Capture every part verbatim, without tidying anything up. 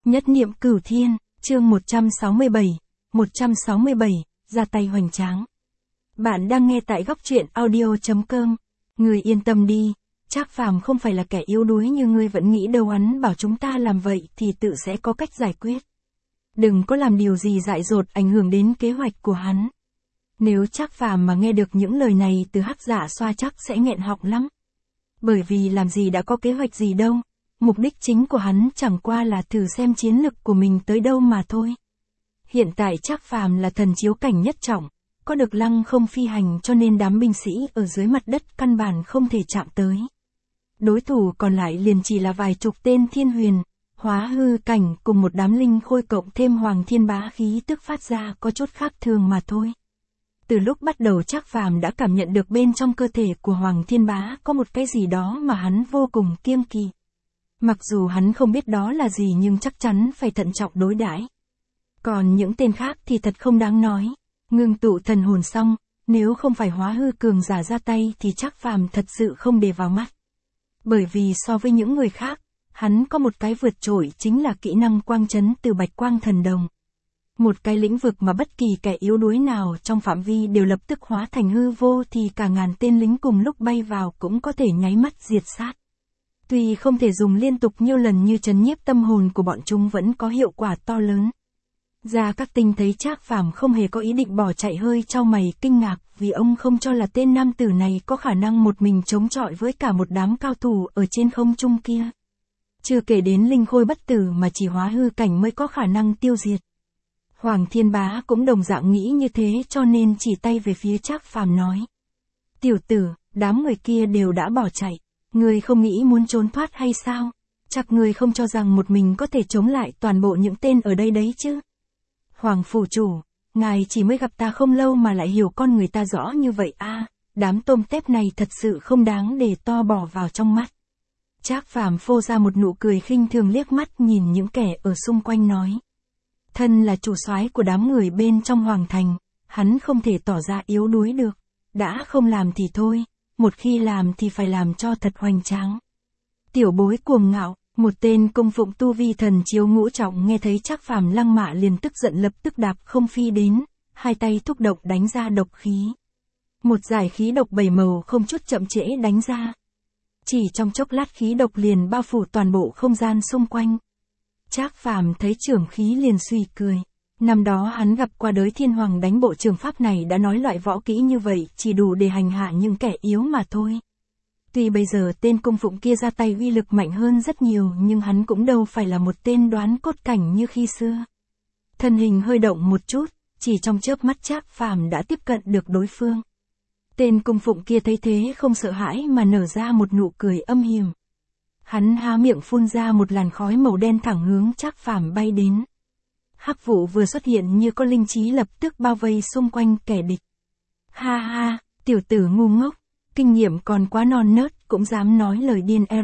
Nhất niệm cửu thiên, chương một trăm sáu mươi bảy, một trăm sáu mươi bảy, ra tay hoành tráng. Bạn đang nghe tại góc truyện audio chấm com. Người yên tâm đi, Trác Phàm không phải là kẻ yếu đuối như ngươi vẫn nghĩ đâu, hắn bảo chúng ta làm vậy thì tự sẽ có cách giải quyết. Đừng có làm điều gì dại dột ảnh hưởng đến kế hoạch của hắn. Nếu Trác Phàm mà nghe được những lời này từ Hắc Dạ Xoa chắc sẽ nghẹn họng lắm. Bởi vì làm gì đã có kế hoạch gì đâu. Mục đích chính của hắn chẳng qua là thử xem chiến lực của mình tới đâu mà thôi. Hiện tại Trác Phàm là thần chiếu cảnh nhất trọng, có được lăng không phi hành cho nên đám binh sĩ ở dưới mặt đất căn bản không thể chạm tới. Đối thủ còn lại liền chỉ là vài chục tên thiên huyền, hóa hư cảnh cùng một đám linh khôi cộng thêm hoàng thiên bá khí tức phát ra có chút khác thường mà thôi. Từ lúc bắt đầu Trác Phàm đã cảm nhận được bên trong cơ thể của hoàng thiên bá có một cái gì đó mà hắn vô cùng kiêng kỵ. Mặc dù hắn không biết đó là gì nhưng chắc chắn phải thận trọng đối đãi. Còn những tên khác thì thật không đáng nói. Ngưng tụ thần hồn xong, nếu không phải hóa hư cường giả ra tay thì Trác Phàm thật sự không để vào mắt. Bởi vì so với những người khác, hắn có một cái vượt trội chính là kỹ năng quang chấn từ bạch quang thần đồng. Một cái lĩnh vực mà bất kỳ kẻ yếu đuối nào trong phạm vi đều lập tức hóa thành hư vô thì cả ngàn tên lính cùng lúc bay vào cũng có thể nháy mắt diệt sát. Tuy không thể dùng liên tục nhiều lần như trấn nhiếp tâm hồn của bọn chúng vẫn có hiệu quả to lớn. Gia Các Tinh thấy Trác Phàm không hề có ý định bỏ chạy hơi chau mày kinh ngạc vì ông không cho là tên nam tử này có khả năng một mình chống chọi với cả một đám cao thủ ở trên không trung kia. Chưa kể đến linh khôi bất tử mà chỉ hóa hư cảnh mới có khả năng tiêu diệt. Hoàng Thiên Bá cũng đồng dạng nghĩ như thế cho nên chỉ tay về phía Trác Phàm nói. Tiểu tử, đám người kia đều đã bỏ chạy. Ngươi không nghĩ muốn trốn thoát hay sao? Chắc ngươi không cho rằng một mình có thể chống lại toàn bộ những tên ở đây đấy chứ? Hoàng phủ chủ, ngài chỉ mới gặp ta không lâu mà lại hiểu con người ta rõ như vậy à, đám tôm tép này thật sự không đáng để to bỏ vào trong mắt. Trác Phàm phô ra một nụ cười khinh thường liếc mắt nhìn những kẻ ở xung quanh nói. Thân là chủ soái của đám người bên trong hoàng thành, hắn không thể tỏ ra yếu đuối được, đã không làm thì thôi. Một khi làm thì phải làm cho thật hoành tráng. Tiểu bối cuồng ngạo, một tên cung phụng tu vi thần chiếu ngũ trọng nghe thấy Trác Phàm lăng mạ liền tức giận lập tức đạp không phi đến, hai tay thúc độc đánh ra độc khí. Một giải khí độc bảy màu không chút chậm trễ đánh ra. Chỉ trong chốc lát khí độc liền bao phủ toàn bộ không gian xung quanh. Trác Phàm thấy trưởng khí liền suy cười. Năm đó hắn gặp qua Đới Thiên Hoàng đánh bộ trường pháp này đã nói loại võ kỹ như vậy chỉ đủ để hành hạ những kẻ yếu mà thôi. Tuy bây giờ tên cung phụng kia ra tay uy lực mạnh hơn rất nhiều nhưng hắn cũng đâu phải là một tên đoán cốt cảnh như khi xưa. Thân hình hơi động một chút, chỉ trong chớp mắt Trác Phàm đã tiếp cận được đối phương. Tên cung phụng kia thấy thế không sợ hãi mà nở ra một nụ cười âm hiểm. Hắn há miệng phun ra một làn khói màu đen thẳng hướng Trác Phàm bay đến. Hắc vụ vừa xuất hiện như có linh trí lập tức bao vây xung quanh kẻ địch. Ha ha, tiểu tử ngu ngốc, kinh nghiệm còn quá non nớt cũng dám nói lời điên R.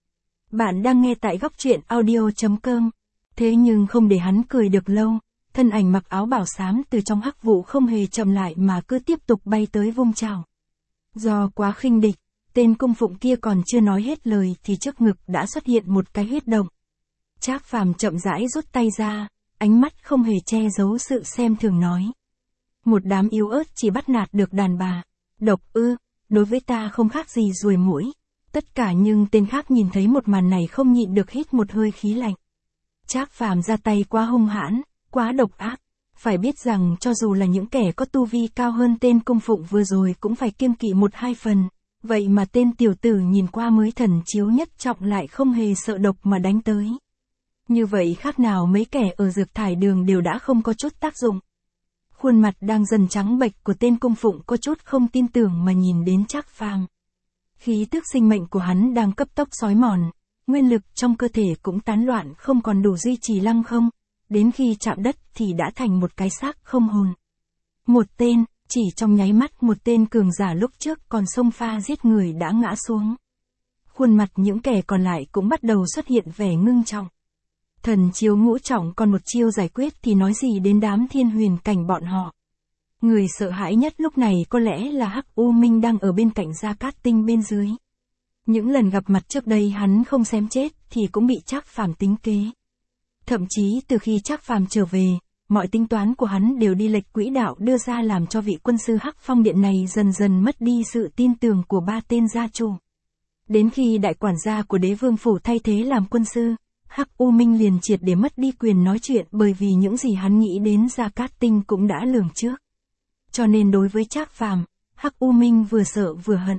Bạn đang nghe tại góc truyện audio chấm com. Thế nhưng không để hắn cười được lâu, thân ảnh mặc áo bảo xám từ trong hắc vụ không hề chậm lại mà cứ tiếp tục bay tới vung chảo. Do quá khinh địch, tên cung phụng kia còn chưa nói hết lời thì trước ngực đã xuất hiện một cái huyết động. Trác Phàm chậm rãi rút tay ra. Ánh mắt không hề che giấu sự xem thường nói. Một đám yếu ớt chỉ bắt nạt được đàn bà. Độc ư, đối với ta không khác gì ruồi muỗi. Tất cả nhưng tên khác nhìn thấy một màn này không nhịn được hít một hơi khí lạnh. Trác Phàm ra tay quá hung hãn, quá độc ác. Phải biết rằng cho dù là những kẻ có tu vi cao hơn tên cung phụng vừa rồi cũng phải kiêng kỵ một hai phần. Vậy mà tên tiểu tử nhìn qua mới thần chiếu nhất trọng lại không hề sợ độc mà đánh tới. Như vậy khác nào mấy kẻ ở dược thải đường đều đã không có chút tác dụng. Khuôn mặt đang dần trắng bệch của tên cung phụng có chút không tin tưởng mà nhìn đến Trác Phàm. Khí tức sinh mệnh của hắn đang cấp tốc xói mòn, nguyên lực trong cơ thể cũng tán loạn không còn đủ duy trì lăng không, đến khi chạm đất thì đã thành một cái xác không hồn. Một tên, chỉ trong nháy mắt một tên cường giả lúc trước còn xông pha giết người đã ngã xuống. Khuôn mặt những kẻ còn lại cũng bắt đầu xuất hiện vẻ ngưng trọng. Thần chiếu ngũ trọng còn một chiêu giải quyết thì nói gì đến đám thiên huyền cảnh bọn họ. Người sợ hãi nhất lúc này có lẽ là Hắc U Minh đang ở bên cạnh Gia Cát Tinh bên dưới. Những lần gặp mặt trước đây hắn không xém chết thì cũng bị Trác Phàm tính kế. Thậm chí từ khi Trác Phàm trở về, mọi tính toán của hắn đều đi lệch quỹ đạo, đưa ra làm cho vị quân sư Hắc Phong Điện này dần dần mất đi sự tin tưởng của ba tên gia chủ. Đến khi đại quản gia của Đế Vương Phủ thay thế làm quân sư, Hắc U Minh liền triệt để mất đi quyền nói chuyện, bởi vì những gì hắn nghĩ đến Gia Cát Tinh cũng đã lường trước. Cho nên đối với Trác Phàm, Hắc U Minh vừa sợ vừa hận.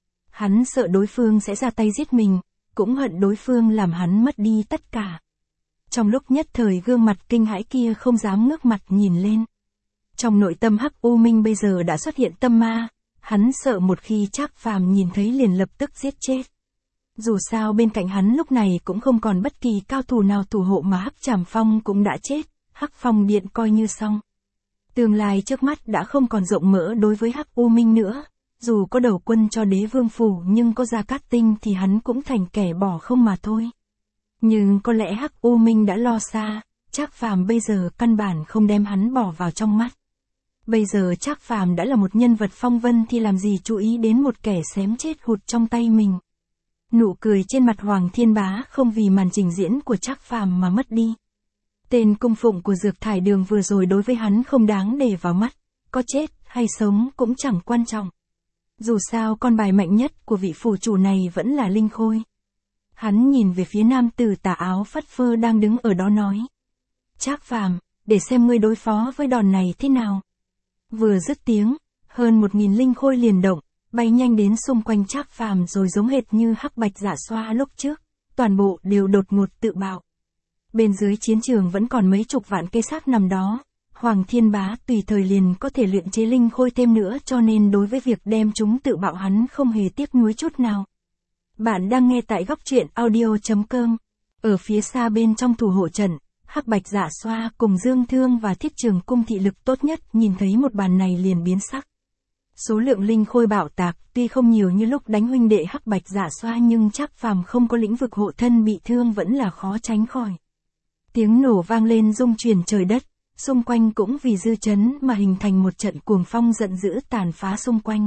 Hắn sợ đối phương sẽ ra tay giết mình, cũng hận đối phương làm hắn mất đi tất cả. Trong lúc nhất thời gương mặt kinh hãi kia không dám ngước mặt nhìn lên. Trong nội tâm Hắc U Minh bây giờ đã xuất hiện tâm ma, hắn sợ một khi Trác Phàm nhìn thấy liền lập tức giết chết. Dù sao bên cạnh hắn lúc này cũng không còn bất kỳ cao thủ nào thủ hộ, mà Hắc Trảm Phong cũng đã chết, Hắc Phong Điện coi như xong. Tương lai trước mắt đã không còn rộng mở đối với Hắc U Minh nữa, dù có đầu quân cho Đế Vương Phủ nhưng có Gia Cát Tinh thì hắn cũng thành kẻ bỏ không mà thôi. Nhưng có lẽ Hắc U Minh đã lo xa, Trác Phàm bây giờ căn bản không đem hắn bỏ vào trong mắt. Bây giờ Trác Phàm đã là một nhân vật phong vân thì làm gì chú ý đến một kẻ xém chết hụt trong tay mình. Nụ cười trên mặt Hoàng Thiên Bá không vì màn trình diễn của Trác Phàm mà mất đi. Tên cung phụng của Dược Thải Đường vừa rồi đối với hắn không đáng để vào mắt, có chết hay sống cũng chẳng quan trọng. Dù sao con bài mạnh nhất của vị phủ chủ này vẫn là Linh Khôi. Hắn nhìn về phía nam tử tà áo phất phơ đang đứng ở đó nói: Trác Phàm, để xem ngươi đối phó với đòn này thế nào. Vừa dứt tiếng, hơn một nghìn linh khôi liền động, bay nhanh đến xung quanh Trác Phàm, rồi giống hệt như hắc bạch giả xoa lúc trước, toàn bộ đều đột ngột tự bạo. Bên dưới chiến trường vẫn còn mấy chục vạn cây xác nằm đó, Hoàng Thiên Bá tùy thời liền có thể luyện chế linh khôi thêm nữa, cho nên đối với việc đem chúng tự bạo hắn không hề tiếc nuối chút nào. Bạn đang nghe tại góc truyện audio chấm com. Ở phía xa bên trong thủ hộ trận, hắc bạch giả xoa cùng Dương Thương và Thiết Trường Cung thị lực tốt nhất nhìn thấy một bàn này liền biến sắc. Số lượng linh khôi bạo tạc tuy không nhiều như lúc đánh huynh đệ hắc bạch giả xoa, nhưng Trác Phàm không có lĩnh vực hộ thân, bị thương vẫn là khó tránh khỏi. Tiếng nổ vang lên rung chuyển trời đất, xung quanh cũng vì dư chấn mà hình thành một trận cuồng phong giận dữ tàn phá xung quanh.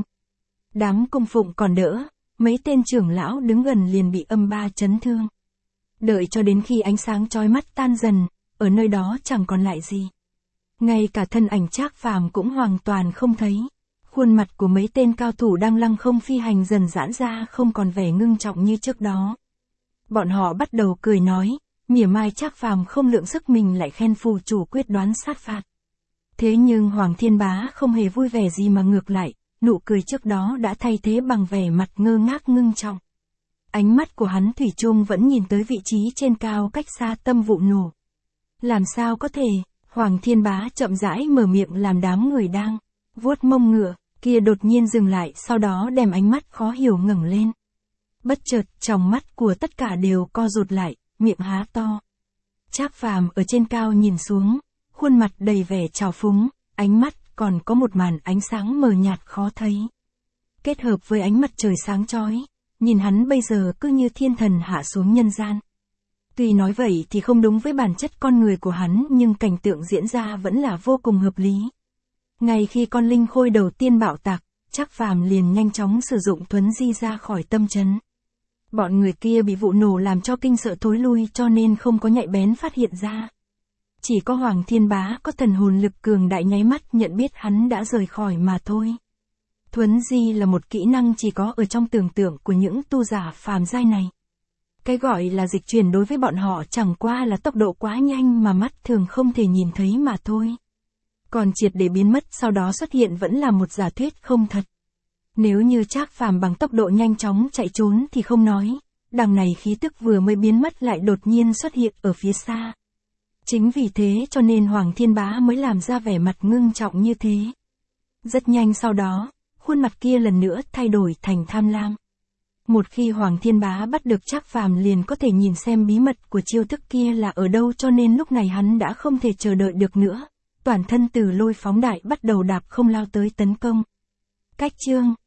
Đám cung phụng còn đỡ, mấy tên trưởng lão đứng gần liền bị âm ba chấn thương. Đợi cho đến khi ánh sáng chói mắt tan dần, ở nơi đó chẳng còn lại gì. Ngay cả thân ảnh Trác Phàm cũng hoàn toàn không thấy. Khuôn mặt của mấy tên cao thủ đang lăng không phi hành dần giãn ra, không còn vẻ ngưng trọng như trước đó. Bọn họ bắt đầu cười nói, mỉa mai Trác Phàm không lượng sức mình lại khen phù chủ quyết đoán sát phạt. Thế nhưng Hoàng Thiên Bá không hề vui vẻ gì, mà ngược lại, nụ cười trước đó đã thay thế bằng vẻ mặt ngơ ngác ngưng trọng. Ánh mắt của hắn thủy chung vẫn nhìn tới vị trí trên cao cách xa tâm vụ nổ. Làm sao có thể? Hoàng Thiên Bá chậm rãi mở miệng làm đám người đang vuốt mông ngựa kia đột nhiên dừng lại, sau đó đem ánh mắt khó hiểu ngẩng lên. Bất chợt, trong mắt của tất cả đều co rụt lại, miệng há to. Trác Phàm ở trên cao nhìn xuống, khuôn mặt đầy vẻ trào phúng, ánh mắt còn có một màn ánh sáng mờ nhạt khó thấy. Kết hợp với ánh mặt trời sáng chói, nhìn hắn bây giờ cứ như thiên thần hạ xuống nhân gian. Tuy nói vậy thì không đúng với bản chất con người của hắn, nhưng cảnh tượng diễn ra vẫn là vô cùng hợp lý. Ngay khi con linh khôi đầu tiên bạo tạc, Trác Phàm liền nhanh chóng sử dụng thuấn di ra khỏi tâm trấn. Bọn người kia bị vụ nổ làm cho kinh sợ thối lui, cho nên không có nhạy bén phát hiện ra. Chỉ có Hoàng Thiên Bá có thần hồn lực cường đại nháy mắt nhận biết hắn đã rời khỏi mà thôi. Thuấn di là một kỹ năng chỉ có ở trong tưởng tượng của những tu giả phàm giai này. Cái gọi là dịch chuyển đối với bọn họ chẳng qua là tốc độ quá nhanh mà mắt thường không thể nhìn thấy mà thôi. Còn triệt để biến mất sau đó xuất hiện vẫn là một giả thuyết không thật. Nếu như Trác Phàm bằng tốc độ nhanh chóng chạy trốn thì không nói, đằng này khí tức vừa mới biến mất lại đột nhiên xuất hiện ở phía xa. Chính vì thế cho nên Hoàng Thiên Bá mới làm ra vẻ mặt ngưng trọng như thế. Rất nhanh sau đó, khuôn mặt kia lần nữa thay đổi thành tham lam. Một khi Hoàng Thiên Bá bắt được Trác Phàm liền có thể nhìn xem bí mật của chiêu thức kia là ở đâu, cho nên lúc này hắn đã không thể chờ đợi được nữa. Toàn thân từ lôi phóng đại bắt đầu đạp không lao tới tấn công. Cách chương